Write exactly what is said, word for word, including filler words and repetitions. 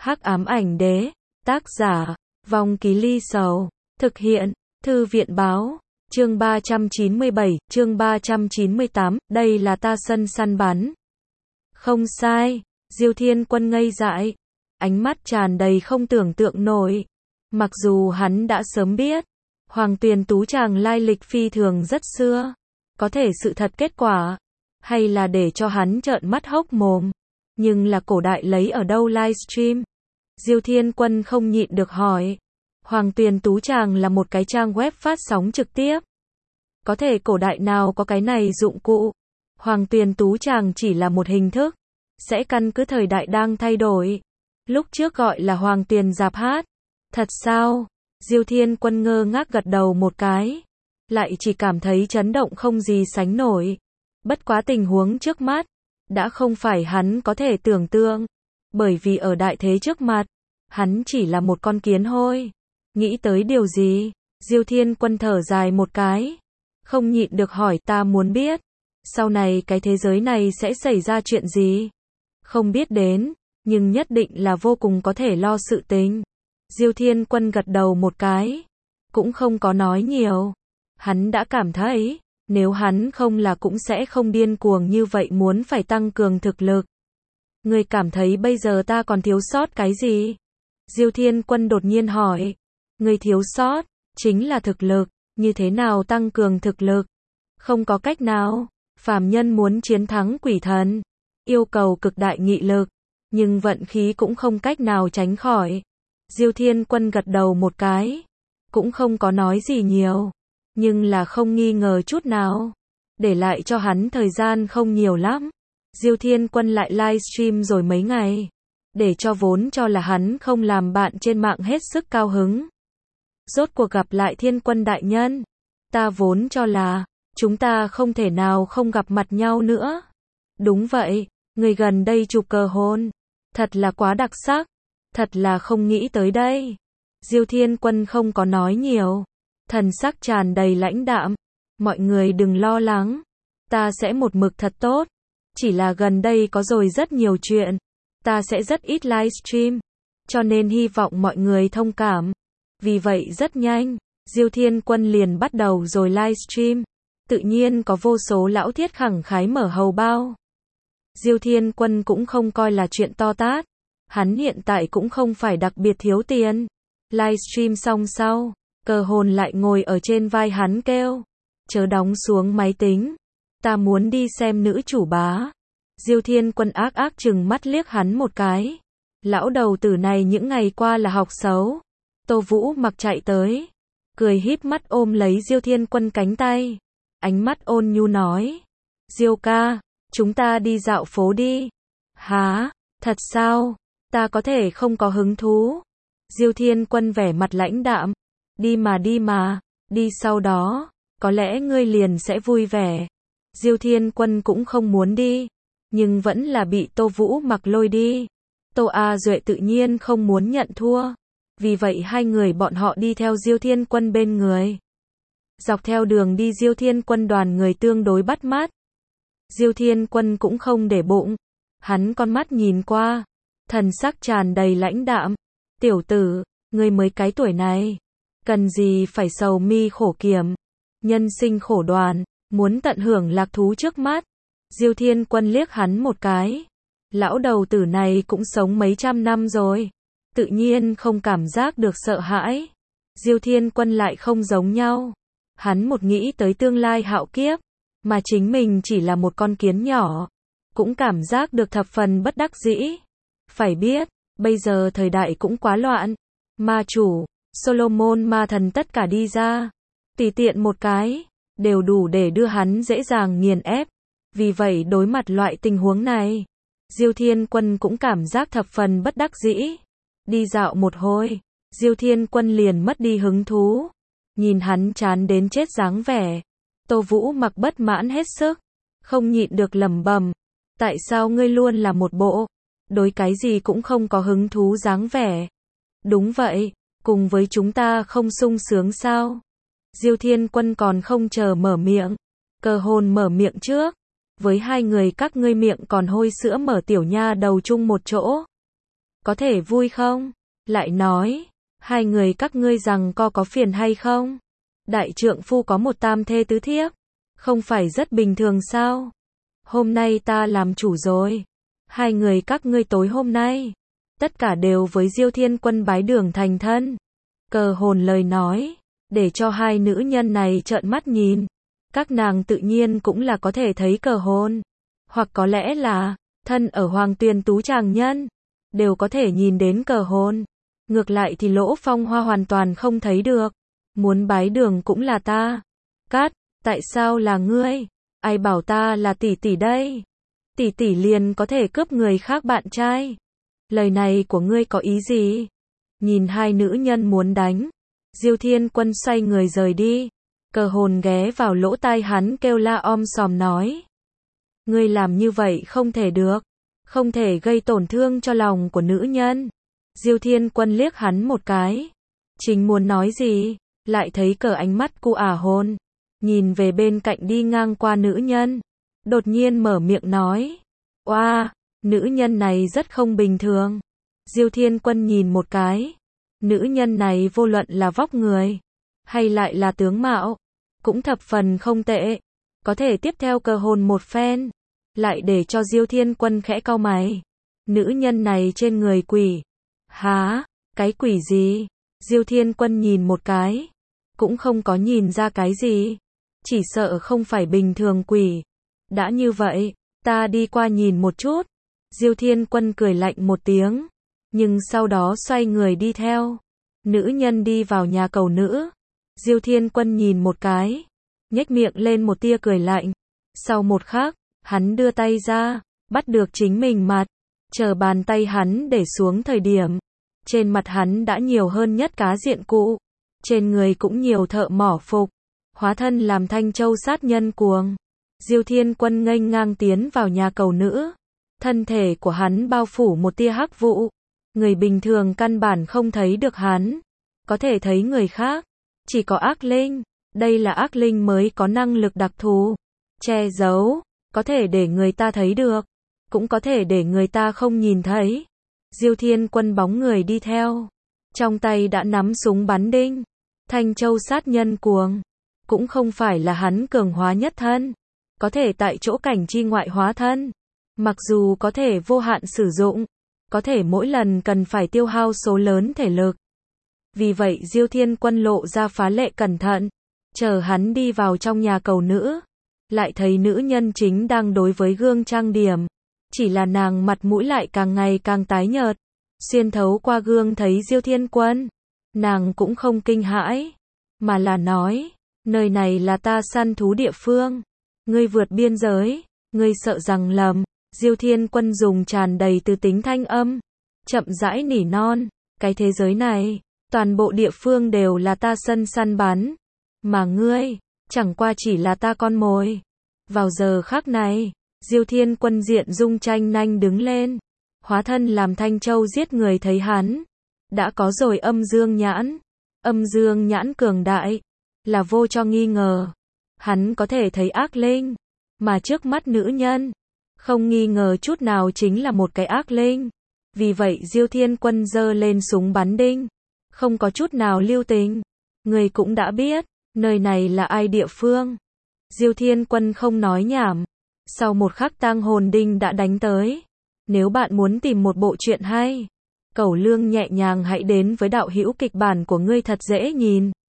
Hắc ám ảnh đế, tác giả, Vong Ký Ly Sầu, thực hiện, Thư viện báo, chương ba trăm chín mươi bảy, chương ba trăm chín mươi tám, đây là ta sân săn bắn. Không sai, Diêu Thiên Quân ngây dại, ánh mắt tràn đầy không tưởng tượng nổi. Mặc dù hắn đã sớm biết, Hoàng Tuyền Tú chàng lai lịch phi thường rất xưa, có thể sự thật kết quả, hay là để cho hắn trợn mắt hốc mồm. Nhưng là cổ đại lấy ở đâu livestream? Diêu Thiên Quân không nhịn được hỏi. Hoàng Tuyền Tú chàng là một cái trang web phát sóng trực tiếp. Có thể cổ đại nào có cái này dụng cụ? Hoàng Tuyền Tú chàng chỉ là một hình thức, sẽ căn cứ thời đại đang thay đổi. Lúc trước gọi là Hoàng Tuyền Giạp Hát. Thật sao? Diêu Thiên Quân ngơ ngác gật đầu một cái, lại chỉ cảm thấy chấn động không gì sánh nổi. Bất quá tình huống trước mắt đã không phải hắn có thể tưởng tượng, bởi vì ở đại thế trước mặt, hắn chỉ là một con kiến hôi. Nghĩ tới điều gì, Diêu Thiên Quân thở dài một cái, không nhịn được hỏi, ta muốn biết, sau này cái thế giới này sẽ xảy ra chuyện gì? Không biết đến, nhưng nhất định là vô cùng có thể lo sự tình. Diêu Thiên Quân gật đầu một cái, cũng không có nói nhiều. Hắn đã cảm thấy, nếu hắn không là cũng sẽ không điên cuồng như vậy muốn phải tăng cường thực lực. Ngươi cảm thấy bây giờ ta còn thiếu sót cái gì? Diêu Thiên Quân đột nhiên hỏi. Ngươi thiếu sót, chính là thực lực, như thế nào tăng cường thực lực? Không có cách nào, phàm nhân muốn chiến thắng quỷ thần, yêu cầu cực đại nghị lực, nhưng vận khí cũng không cách nào tránh khỏi. Diêu Thiên Quân gật đầu một cái, cũng không có nói gì nhiều, nhưng là không nghi ngờ chút nào, để lại cho hắn thời gian không nhiều lắm. Diêu Thiên Quân lại livestream rồi mấy ngày, để cho vốn cho là hắn không làm bạn trên mạng hết sức cao hứng. Rốt cuộc gặp lại Thiên Quân đại nhân, ta vốn cho là chúng ta không thể nào không gặp mặt nhau nữa. Đúng vậy, người gần đây chụp cờ hôn, thật là quá đặc sắc, thật là không nghĩ tới đây. Diêu Thiên Quân không có nói nhiều, thần sắc tràn đầy lãnh đạm. Mọi người đừng lo lắng, ta sẽ một mực thật tốt, chỉ là gần đây có rồi rất nhiều chuyện, ta sẽ rất ít livestream, cho nên hy vọng mọi người thông cảm. Vì vậy rất nhanh, Diêu Thiên Quân liền bắt đầu rồi livestream, tự nhiên có vô số lão thiết khẳng khái mở hầu bao. Diêu Thiên Quân cũng không coi là chuyện to tát, hắn hiện tại cũng không phải đặc biệt thiếu tiền. Livestream xong sau, Cờ Hồn lại ngồi ở trên vai hắn kêu, chớ đóng xuống máy tính, ta muốn đi xem nữ chủ bá. Diêu Thiên Quân ác ác chừng mắt liếc hắn một cái, lão đầu tử này những ngày qua là học xấu. Tô Vũ Mặc chạy tới, cười híp mắt ôm lấy Diêu Thiên Quân cánh tay, ánh mắt ôn nhu nói, Diêu ca, chúng ta đi dạo phố đi. Hả, thật sao, ta có thể không có hứng thú. Diêu Thiên Quân vẻ mặt lãnh đạm, đi mà đi mà, đi sau đó, có lẽ ngươi liền sẽ vui vẻ. Diêu Thiên Quân cũng không muốn đi, nhưng vẫn là bị Tô Vũ Mặc lôi đi. Tô A Duệ tự nhiên không muốn nhận thua, vì vậy hai người bọn họ đi theo Diêu Thiên Quân bên người. Dọc theo đường đi Diêu Thiên Quân đoàn người tương đối bắt mắt. Diêu Thiên Quân cũng không để bụng, hắn con mắt nhìn qua, thần sắc tràn đầy lãnh đạm. Tiểu tử, ngươi mới cái tuổi này, cần gì phải sầu mi khổ kiểm, nhân sinh khổ đoàn, muốn tận hưởng lạc thú trước mắt. Diêu Thiên Quân liếc hắn một cái, lão đầu tử này cũng sống mấy trăm năm rồi, tự nhiên không cảm giác được sợ hãi. Diêu Thiên Quân lại không giống nhau, hắn một nghĩ tới tương lai hạo kiếp, mà chính mình chỉ là một con kiến nhỏ, cũng cảm giác được thập phần bất đắc dĩ. Phải biết, bây giờ thời đại cũng quá loạn, ma chủ, Solomon ma thần tất cả đi ra, tùy tiện một cái, đều đủ để đưa hắn dễ dàng nghiền ép. Vì vậy đối mặt loại tình huống này, Diêu Thiên Quân cũng cảm giác thập phần bất đắc dĩ. Đi dạo một hồi, Diêu Thiên Quân liền mất đi hứng thú, nhìn hắn chán đến chết dáng vẻ. Tô Vũ Mặc bất mãn hết sức, không nhịn được lẩm bẩm, tại sao ngươi luôn là một bộ đối cái gì cũng không có hứng thú dáng vẻ? Đúng vậy, cùng với chúng ta không sung sướng sao? Diêu Thiên Quân còn không chờ mở miệng, Cờ Hồn mở miệng trước, với hai người các ngươi miệng còn hôi sữa mở tiểu nha đầu chung một chỗ. có thể vui không? Lại nói, hai người các ngươi rằng co có phiền hay không? Đại trượng phu có một tam thê tứ thiếp, không phải rất bình thường sao? Hôm nay ta làm chủ rồi. Hai người các ngươi tối hôm nay, tất cả đều với Diêu Thiên Quân bái đường thành thân. Cờ hồn lời nói, để cho hai nữ nhân này trợn mắt nhìn. Các nàng tự nhiên cũng là có thể thấy cờ hồn. Hoặc có lẽ là, thân ở Hoàng Tuyền Tú tràng nhân, đều có thể nhìn đến cờ hồn. Ngược lại thì Lỗ Phong Hoa hoàn toàn không thấy được. Muốn bái đường cũng là ta. Cát, tại sao là ngươi? Ai bảo ta là tỷ tỷ đây? Tỷ tỷ liền có thể cướp người khác bạn trai. Lời này của ngươi có ý gì? Nhìn hai nữ nhân muốn đánh, Diêu Thiên Quân xoay người rời đi. Cờ hồn ghé vào lỗ tai hắn kêu la om sòm nói. Ngươi làm như vậy không thể được. Không thể gây tổn thương cho lòng của nữ nhân. Diêu Thiên Quân liếc hắn một cái. Chính muốn nói gì, lại thấy cờ ánh mắt cu ả hồn. Nhìn về bên cạnh đi ngang qua nữ nhân. Đột nhiên mở miệng nói. Oa, wow, nữ nhân này rất không bình thường. Diêu Thiên Quân nhìn một cái. Nữ nhân này vô luận là vóc người, hay lại là tướng mạo, cũng thập phần không tệ. Có thể tiếp theo cờ hồn một phen. Lại để cho Diêu Thiên Quân khẽ cau mày. Nữ nhân này trên người quỷ. Hả? Cái quỷ gì? Diêu Thiên Quân nhìn một cái. Cũng không có nhìn ra cái gì. Chỉ sợ không phải bình thường quỷ. Đã như vậy, ta đi qua nhìn một chút. Diêu Thiên Quân cười lạnh một tiếng. Nhưng sau đó xoay người đi theo. Nữ nhân đi vào nhà cầu nữ. Diêu Thiên Quân nhìn một cái. Nhếch miệng lên một tia cười lạnh. Sau một khắc, hắn đưa tay ra. Bắt được chính mình mặt. Chờ bàn tay hắn để xuống thời điểm. Trên mặt hắn đã nhiều hơn nhất cá diện cụ. Trên người cũng nhiều thợ mỏ phục. Hóa thân làm Thanh Châu sát nhân cuồng. Diêu Thiên Quân nghênh ngang tiến vào nhà cầu nữ. Thân thể của hắn bao phủ một tia hắc vụ. Người bình thường căn bản không thấy được hắn. Có thể thấy người khác. Chỉ có ác linh. Đây là ác linh mới có năng lực đặc thù. Che giấu. Có thể để người ta thấy được. Cũng có thể để người ta không nhìn thấy. Diêu Thiên Quân bóng người đi theo. Trong tay đã nắm súng bắn đinh. Thanh Châu sát nhân cuồng. Cũng không phải là hắn cường hóa nhất thân. Có thể tại chỗ cảnh chi ngoại hóa thân. Mặc dù có thể vô hạn sử dụng. Có thể mỗi lần cần phải tiêu hao số lớn thể lực. Vì vậy Diêu Thiên Quân lộ ra phá lệ cẩn thận. Chờ hắn đi vào trong nhà cầu nữ. Lại thấy nữ nhân chính đang đối với gương trang điểm. Chỉ là nàng mặt mũi lại càng ngày càng tái nhợt. Xuyên thấu qua gương thấy Diêu Thiên Quân. Nàng cũng không kinh hãi. Mà là nói. Nơi này là ta săn thú địa phương. Ngươi vượt biên giới. Ngươi sợ rằng lầm. Diêu Thiên Quân dùng tràn đầy từ tính thanh âm. Chậm rãi nỉ non. Cái thế giới này. Toàn bộ địa phương đều là ta sân săn bắn. Mà ngươi. Chẳng qua chỉ là ta con mồi. Vào giờ khắc này. Diêu Thiên Quân diện dung tranh nanh đứng lên. Hóa thân làm Thanh Châu giết người thấy hắn. Đã có rồi âm dương nhãn. Âm dương nhãn cường đại. Là vô cho nghi ngờ. Hắn có thể thấy ác linh. Mà trước mắt nữ nhân. Không nghi ngờ chút nào chính là một cái ác linh. Vì vậy Diêu Thiên Quân giơ lên súng bắn đinh. Không có chút nào lưu tình. Người cũng đã biết. Nơi này là ai địa phương. Diêu Thiên Quân không nói nhảm. Sau một khắc tang hồn đinh đã đánh tới. Nếu bạn muốn tìm một bộ truyện hay. Cẩu Lương nhẹ nhàng hãy đến với đạo hữu kịch bản của ngươi thật dễ nhìn.